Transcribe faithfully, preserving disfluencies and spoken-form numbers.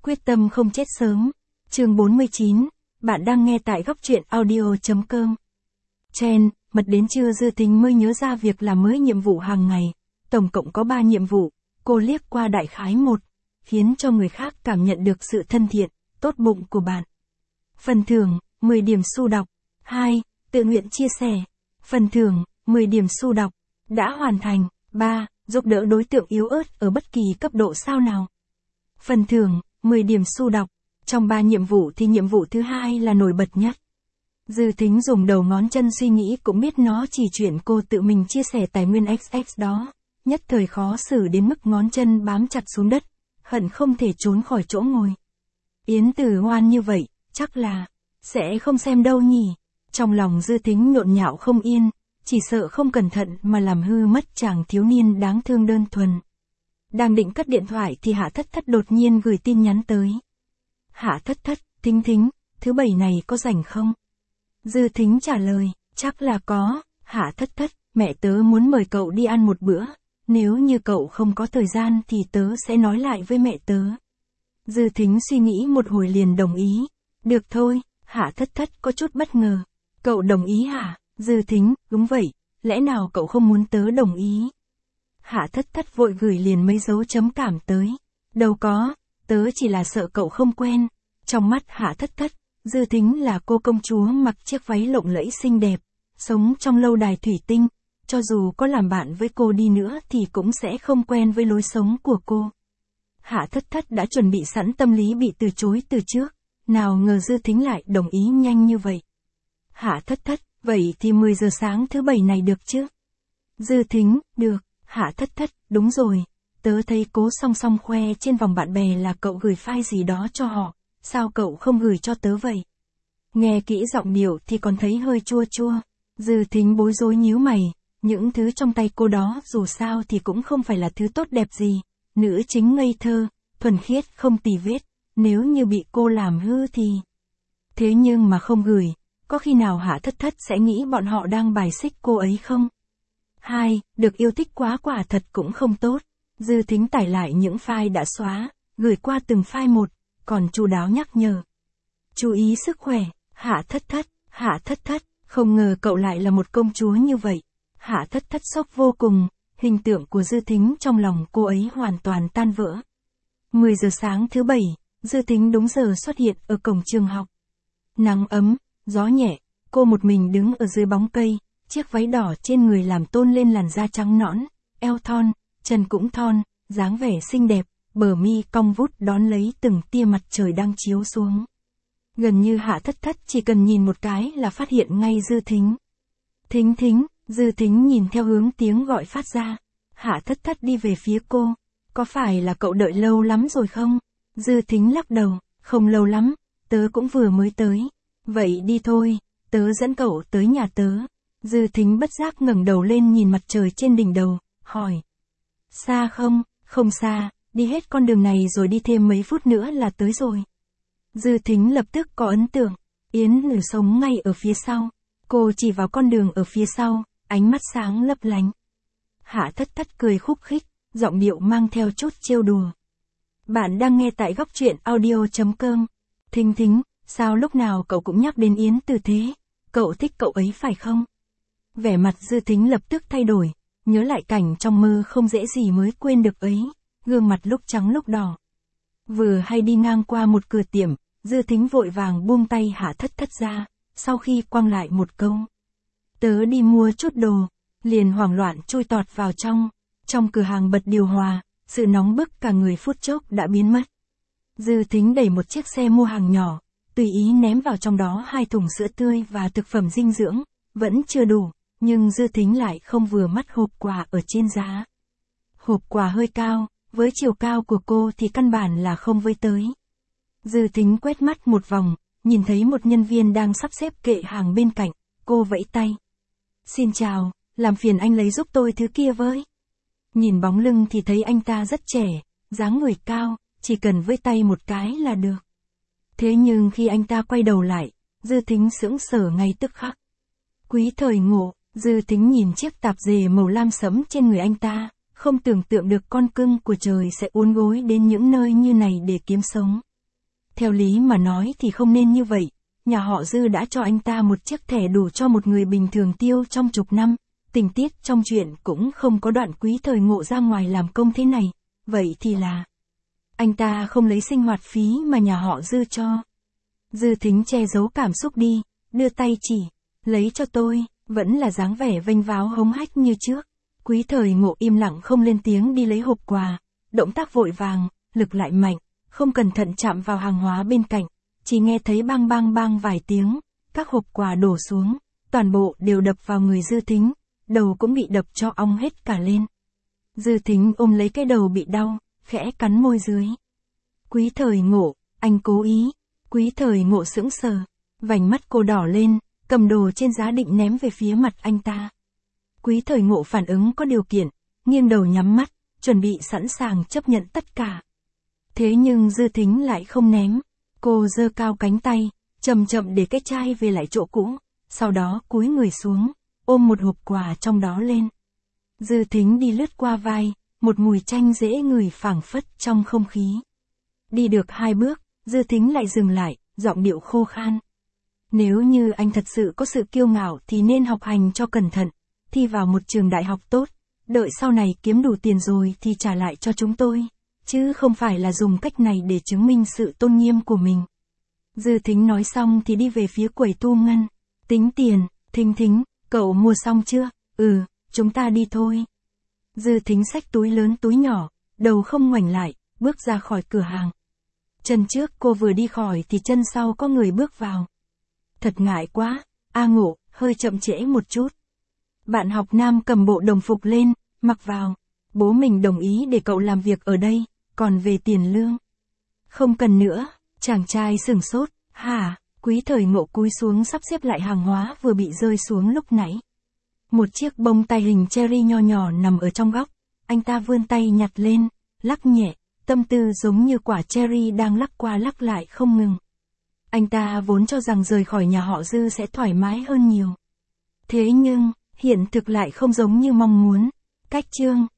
Quyết tâm không chết sớm. Chương bốn mươi chín, bạn đang nghe tại góc truyện audio.com. Chen, mật đến trưa Dư Thính mới nhớ ra việc làm mới nhiệm vụ hàng ngày. Tổng cộng có ba nhiệm vụ, cô liếc qua đại khái một, khiến cho người khác cảm nhận được sự thân thiện, tốt bụng của bạn. Phần thưởng, mười điểm xu đọc. hai. Tự nguyện chia sẻ. Phần thưởng, mười điểm xu đọc. Đã hoàn thành. ba. Giúp đỡ đối tượng yếu ớt ở bất kỳ cấp độ sao nào. Phần thưởng, mười điểm xu đọc. Trong ba nhiệm vụ thì nhiệm vụ thứ hai là nổi bật nhất. Dư Thính dùng đầu ngón chân suy nghĩ cũng biết nó chỉ chuyện cô tự mình chia sẻ tài nguyên ích ích đó. Nhất thời khó xử đến mức ngón chân bám chặt xuống đất, hận không thể trốn khỏi chỗ ngồi. Yến Tử ngoan như vậy, chắc là sẽ không xem đâu nhỉ. Trong lòng Dư Thính nhộn nhạo không yên, chỉ sợ không cẩn thận mà làm hư mất chàng thiếu niên đáng thương đơn thuần. Đang định cất điện thoại thì Hạ Thất Thất đột nhiên gửi tin nhắn tới. Hạ Thất Thất, Thính Thính, thứ bảy này có rảnh không? Dư Thính trả lời, chắc là có. Hạ Thất Thất, mẹ tớ muốn mời cậu đi ăn một bữa, nếu như cậu không có thời gian thì tớ sẽ nói lại với mẹ tớ. Dư Thính suy nghĩ một hồi liền đồng ý. Được thôi. Hạ Thất Thất có chút bất ngờ. Cậu đồng ý hả? Dư Thính, đúng vậy, lẽ nào cậu không muốn tớ đồng ý? Hạ Thất Thất vội gửi liền mấy dấu chấm cảm tới. Đâu có, tớ chỉ là sợ cậu không quen. Trong mắt Hạ Thất Thất, Dư Thính là cô công chúa mặc chiếc váy lộng lẫy xinh đẹp, sống trong lâu đài thủy tinh, cho dù có làm bạn với cô đi nữa thì cũng sẽ không quen với lối sống của cô. Hạ Thất Thất đã chuẩn bị sẵn tâm lý bị từ chối từ trước, nào ngờ Dư Thính lại đồng ý nhanh như vậy. Hạ Thất Thất, vậy thì mười giờ sáng thứ bảy này được chứ? Dư Thính, được. Hạ Thất Thất, đúng rồi, tớ thấy Cố Song Song khoe trên vòng bạn bè là cậu gửi file gì đó cho họ, sao cậu không gửi cho tớ vậy? Nghe kỹ giọng điệu thì còn thấy hơi chua chua. Dư Thính bối rối nhíu mày, những thứ trong tay cô đó dù sao thì cũng không phải là thứ tốt đẹp gì, nữ chính ngây thơ, thuần khiết không tì vết, nếu như bị cô làm hư thì... Thế nhưng mà không gửi, có khi nào Hạ Thất Thất sẽ nghĩ bọn họ đang bài xích cô ấy không? Hai, được yêu thích quá quả thật cũng không tốt. Dư Thính tải lại những file đã xóa, gửi qua từng file một, còn chu đáo nhắc nhở. Chú ý sức khỏe, Hạ Thất Thất, Hạ Thất Thất, không ngờ cậu lại là một công chúa như vậy. Hạ Thất Thất sốc vô cùng, hình tượng của Dư Thính trong lòng cô ấy hoàn toàn tan vỡ. mười giờ sáng thứ bảy, Dư Thính đúng giờ xuất hiện ở cổng trường học. Nắng ấm, gió nhẹ, cô một mình đứng ở dưới bóng cây, chiếc váy đỏ trên người làm tôn lên làn da trắng nõn, eo thon, chân cũng thon, dáng vẻ xinh đẹp, bờ mi cong vút đón lấy từng tia mặt trời đang chiếu xuống. Gần như Hạ Thất Thất chỉ cần nhìn một cái là phát hiện ngay Dư Thính. Thính Thính, Dư Thính nhìn theo hướng tiếng gọi phát ra. Hạ Thất Thất đi về phía cô. Có phải là cậu đợi lâu lắm rồi không? Dư Thính lắc đầu, không lâu lắm, tớ cũng vừa mới tới. Vậy đi thôi, tớ dẫn cậu tới nhà tớ. Dư Thính bất giác ngẩng đầu lên nhìn mặt trời trên đỉnh đầu, hỏi. Xa không? Không xa, đi hết con đường này rồi đi thêm mấy phút nữa là tới rồi. Dư Thính lập tức có ấn tượng, Yến Tử sống ngay ở phía sau. Cô chỉ vào con đường ở phía sau, ánh mắt sáng lấp lánh. Hạ Thất Thất cười khúc khích, giọng điệu mang theo chút trêu đùa. Bạn đang nghe tại góc truyện audio.com. Thính Thính, sao lúc nào cậu cũng nhắc đến Yến Tử thế? Cậu thích cậu ấy phải không? Vẻ mặt Dư Thính lập tức thay đổi, nhớ lại cảnh trong mơ không dễ gì mới quên được ấy, gương mặt lúc trắng lúc đỏ. Vừa hay đi ngang qua một cửa tiệm, Dư Thính vội vàng buông tay Hạ Thất Thất ra, sau khi quăng lại một câu. Tớ đi mua chút đồ, liền hoảng loạn chui tọt vào trong. Trong cửa hàng bật điều hòa, sự nóng bức cả người phút chốc đã biến mất. Dư Thính đẩy một chiếc xe mua hàng nhỏ, tùy ý ném vào trong đó hai thùng sữa tươi và thực phẩm dinh dưỡng, vẫn chưa đủ, nhưng Dư Thính lại không vừa mắt hộp quà ở trên giá. Hộp quà hơi cao, với chiều cao của cô thì căn bản là không với tới. Dư Thính quét mắt một vòng, nhìn thấy một nhân viên đang sắp xếp kệ hàng bên cạnh, cô vẫy tay. Xin chào, làm phiền anh lấy giúp tôi thứ kia với. Nhìn bóng lưng thì thấy anh ta rất trẻ, dáng người cao, chỉ cần vẫy tay một cái là được. Thế nhưng khi anh ta quay đầu lại, Dư Thính sững sờ ngay tức khắc. Quý thời ngộ, Dư Thính nhìn chiếc tạp dề màu lam sẫm trên người anh ta, không tưởng tượng được con cưng của trời sẽ uốn gối đến những nơi như này để kiếm sống. Theo lý mà nói thì không nên như vậy, nhà họ Dư đã cho anh ta một chiếc thẻ đủ cho một người bình thường tiêu trong chục năm, tình tiết trong chuyện cũng không có đoạn Quý Thời Ngộ ra ngoài làm công thế này, vậy thì là anh ta không lấy sinh hoạt phí mà nhà họ Dư cho. Dư Thính che giấu cảm xúc đi, đưa tay chỉ, lấy cho tôi, vẫn là dáng vẻ vênh váo hống hách như trước. Quý Thời Ngộ im lặng không lên tiếng đi lấy hộp quà, động tác vội vàng, lực lại mạnh, không cẩn thận chạm vào hàng hóa bên cạnh, chỉ nghe thấy bang bang bang vài tiếng, các hộp quà đổ xuống, toàn bộ đều đập vào người Dư Thính, đầu cũng bị đập cho ong hết cả lên. Dư Thính ôm lấy cái đầu bị đau, khẽ cắn môi dưới. Quý Thời Ngộ, anh cố ý. Quý Thời Ngộ sững sờ, vành mắt cô đỏ lên, cầm đồ trên giá định ném về phía mặt anh ta. Quý Thời Ngộ phản ứng có điều kiện, nghiêng đầu nhắm mắt, chuẩn bị sẵn sàng chấp nhận tất cả. Thế nhưng Dư Thính lại không ném, cô giơ cao cánh tay, chậm chậm để cái chai về lại chỗ cũ, sau đó cúi người xuống, ôm một hộp quà trong đó lên. Dư Thính đi lướt qua vai, một mùi chanh dễ ngửi phảng phất trong không khí. Đi được hai bước, Dư Thính lại dừng lại, giọng điệu khô khan. Nếu như anh thật sự có sự kiêu ngạo thì nên học hành cho cẩn thận, thi vào một trường đại học tốt, đợi sau này kiếm đủ tiền rồi thì trả lại cho chúng tôi, chứ không phải là dùng cách này để chứng minh sự tôn nghiêm của mình. Dư Thính nói xong thì đi về phía quầy thu ngân. Tính tiền, Thính Thính, cậu mua xong chưa? Ừ, chúng ta đi thôi. Dư Thính xách túi lớn túi nhỏ, đầu không ngoảnh lại, bước ra khỏi cửa hàng. Chân trước cô vừa đi khỏi thì chân sau có người bước vào. Thật ngại quá, A Ngộ, hơi chậm trễ một chút. Bạn học nam cầm bộ đồng phục lên, mặc vào. Bố mình đồng ý để cậu làm việc ở đây, còn về tiền lương. Không cần nữa, chàng trai sửng sốt, hả? Quý Thời Ngộ cúi xuống sắp xếp lại hàng hóa vừa bị rơi xuống lúc nãy. Một chiếc bông tai hình cherry nho nhỏ nằm ở trong góc, anh ta vươn tay nhặt lên, lắc nhẹ, tâm tư giống như quả cherry đang lắc qua lắc lại không ngừng. Anh ta vốn cho rằng rời khỏi nhà họ Dư sẽ thoải mái hơn nhiều. Thế nhưng, hiện thực lại không giống như mong muốn. Cách chương